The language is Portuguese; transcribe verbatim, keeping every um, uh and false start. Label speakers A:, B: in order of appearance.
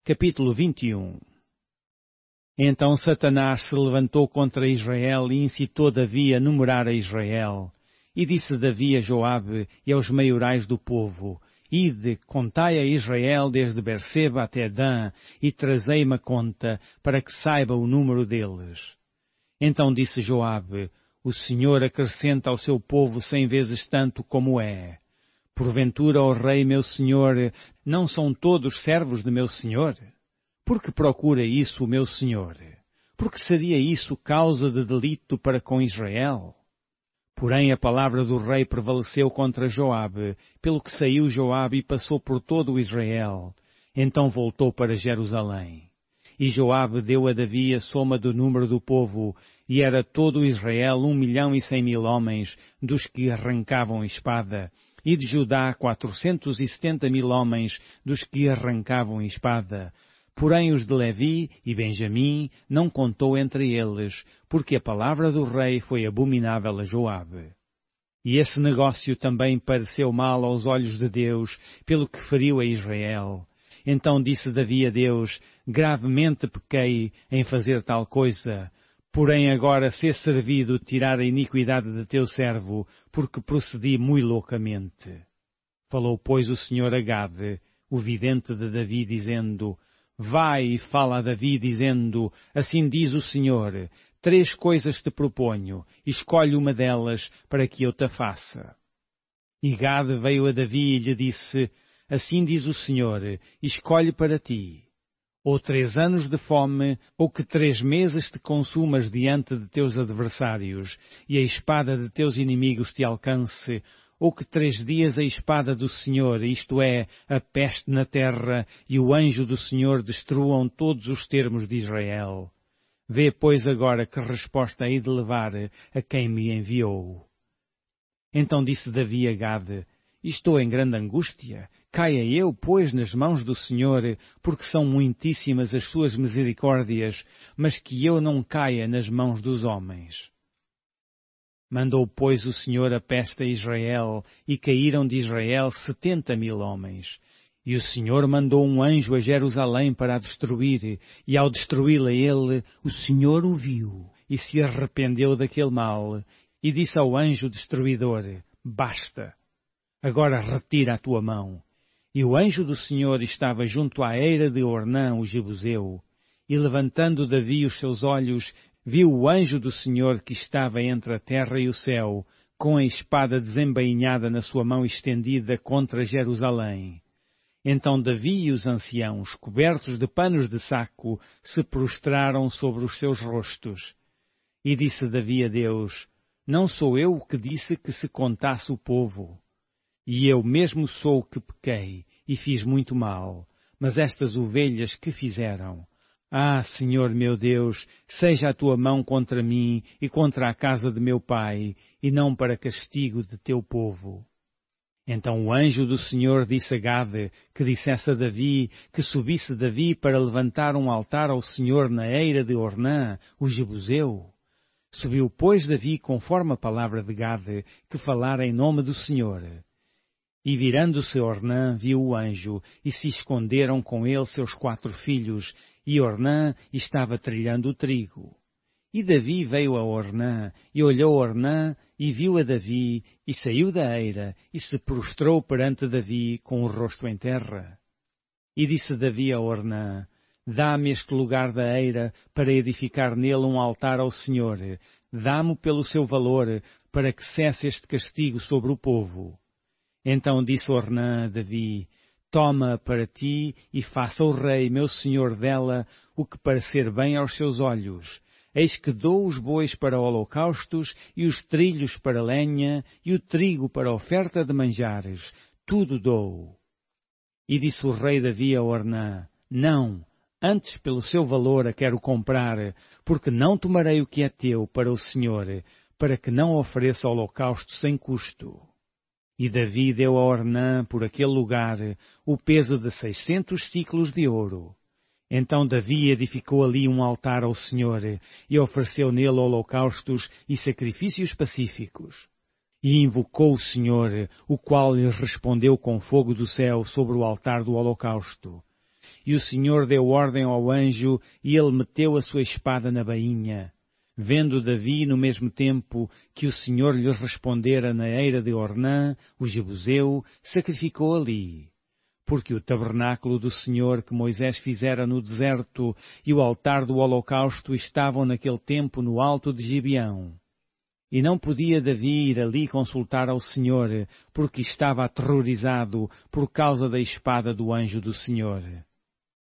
A: Capítulo vinte e um. Então Satanás se levantou contra Israel e incitou Davi a numerar a Israel. E disse Davi a Joabe e aos maiorais do povo: Ide, contai a Israel desde Berseba até Dan, e trazei-me a conta, para que saiba o número deles. Então disse Joabe: O Senhor acrescenta ao seu povo cem vezes tanto como é. Porventura, ó rei meu senhor, não são todos servos de meu senhor? Por que procura isso o meu senhor? Porque seria isso causa de delito para com Israel? Porém a palavra do rei prevaleceu contra Joabe, pelo que saiu Joabe e passou por todo o Israel. Então voltou para Jerusalém. E Joabe deu a Davi a soma do número do povo, e era todo o Israel um milhão e cem mil homens, dos que arrancavam espada, e de Judá quatrocentos e setenta mil homens, dos que arrancavam espada. Porém os de Levi e Benjamim não contou entre eles, porque a palavra do rei foi abominável a Joabe. E esse negócio também pareceu mal aos olhos de Deus, pelo que feriu a Israel. Então disse Davi a Deus: Gravemente pequei em fazer tal coisa. Porém agora sê servido tirar a iniquidade de teu servo, porque procedi muito loucamente. Falou, pois, o Senhor a Gade, o vidente de Davi, dizendo: Vai e fala a Davi, dizendo: Assim diz o Senhor, três coisas te proponho, escolhe uma delas para que eu te faça. E Gade veio a Davi e lhe disse: Assim diz o Senhor, escolhe para ti, ou três anos de fome, ou que três meses te consumas diante de teus adversários, e a espada de teus inimigos te alcance, ou que três dias a espada do Senhor, isto é, a peste na terra, e o anjo do Senhor destruam todos os termos de Israel. Vê, pois, agora que resposta hei de levar a quem me enviou. Então disse Davi a Gade: Estou em grande angústia. Caia eu, pois, nas mãos do Senhor, porque são muitíssimas as suas misericórdias, mas que eu não caia nas mãos dos homens. Mandou, pois, o Senhor a peste a Israel, e caíram de Israel setenta mil homens. E o Senhor mandou um anjo a Jerusalém para a destruir, e ao destruí-la ele, o Senhor o viu, e se arrependeu daquele mal, e disse ao anjo destruidor: Basta, agora retira a tua mão. E o anjo do Senhor estava junto à eira de Ornã, o Jebuseu, e levantando Davi os seus olhos, viu o anjo do Senhor que estava entre a terra e o céu, com a espada desembainhada na sua mão estendida contra Jerusalém. Então Davi e os anciãos, cobertos de panos de saco, se prostraram sobre os seus rostos. E disse Davi a Deus: Não sou eu o que disse que se contasse o povo? E eu mesmo sou o que pequei, e fiz muito mal. Mas estas ovelhas que fizeram? Ah, Senhor meu Deus, seja a tua mão contra mim e contra a casa de meu pai, e não para castigo de teu povo. Então o anjo do Senhor disse a Gade, que dissesse a Davi, que subisse Davi para levantar um altar ao Senhor na eira de Ornã, o Jebuseu. Subiu, pois, Davi conforme a palavra de Gade, que falara em nome do Senhor. E virando-se Ornã, viu o anjo, e se esconderam com ele seus quatro filhos, e Ornã estava trilhando o trigo. E Davi veio a Ornã, e olhou Ornã, e viu a Davi, e saiu da eira, e se prostrou perante Davi, com o rosto em terra. E disse Davi a Ornã: Dá-me este lugar da eira, para edificar nele um altar ao Senhor. Dá-me pelo seu valor, para que cesse este castigo sobre o povo. Então disse Ornã a Davi: Toma para ti, e faça o rei, meu senhor, dela o que parecer bem aos seus olhos. Eis que dou os bois para holocaustos, e os trilhos para lenha, e o trigo para oferta de manjares. Tudo dou. E disse o rei Davi a Ornã: Não, antes pelo seu valor a quero comprar, porque não tomarei o que é teu para o Senhor, para que não ofereça holocausto sem custo. E Davi deu a Ornã, por aquele lugar, o peso de seiscentos siclos de ouro. Então Davi edificou ali um altar ao Senhor, e ofereceu nele holocaustos e sacrifícios pacíficos. E invocou o Senhor, o qual lhe respondeu com fogo do céu sobre o altar do holocausto. e o Senhor deu ordem ao anjo, e ele meteu a sua espada na bainha. Vendo Davi, no mesmo tempo, que o Senhor lhe respondera na eira de Ornã, o jebuseu, sacrificou ali. Porque o tabernáculo do Senhor que Moisés fizera no deserto e o altar do holocausto estavam naquele tempo no alto de Gibeão. E não podia Davi ir ali consultar ao Senhor, porque estava aterrorizado por causa da espada do anjo do Senhor.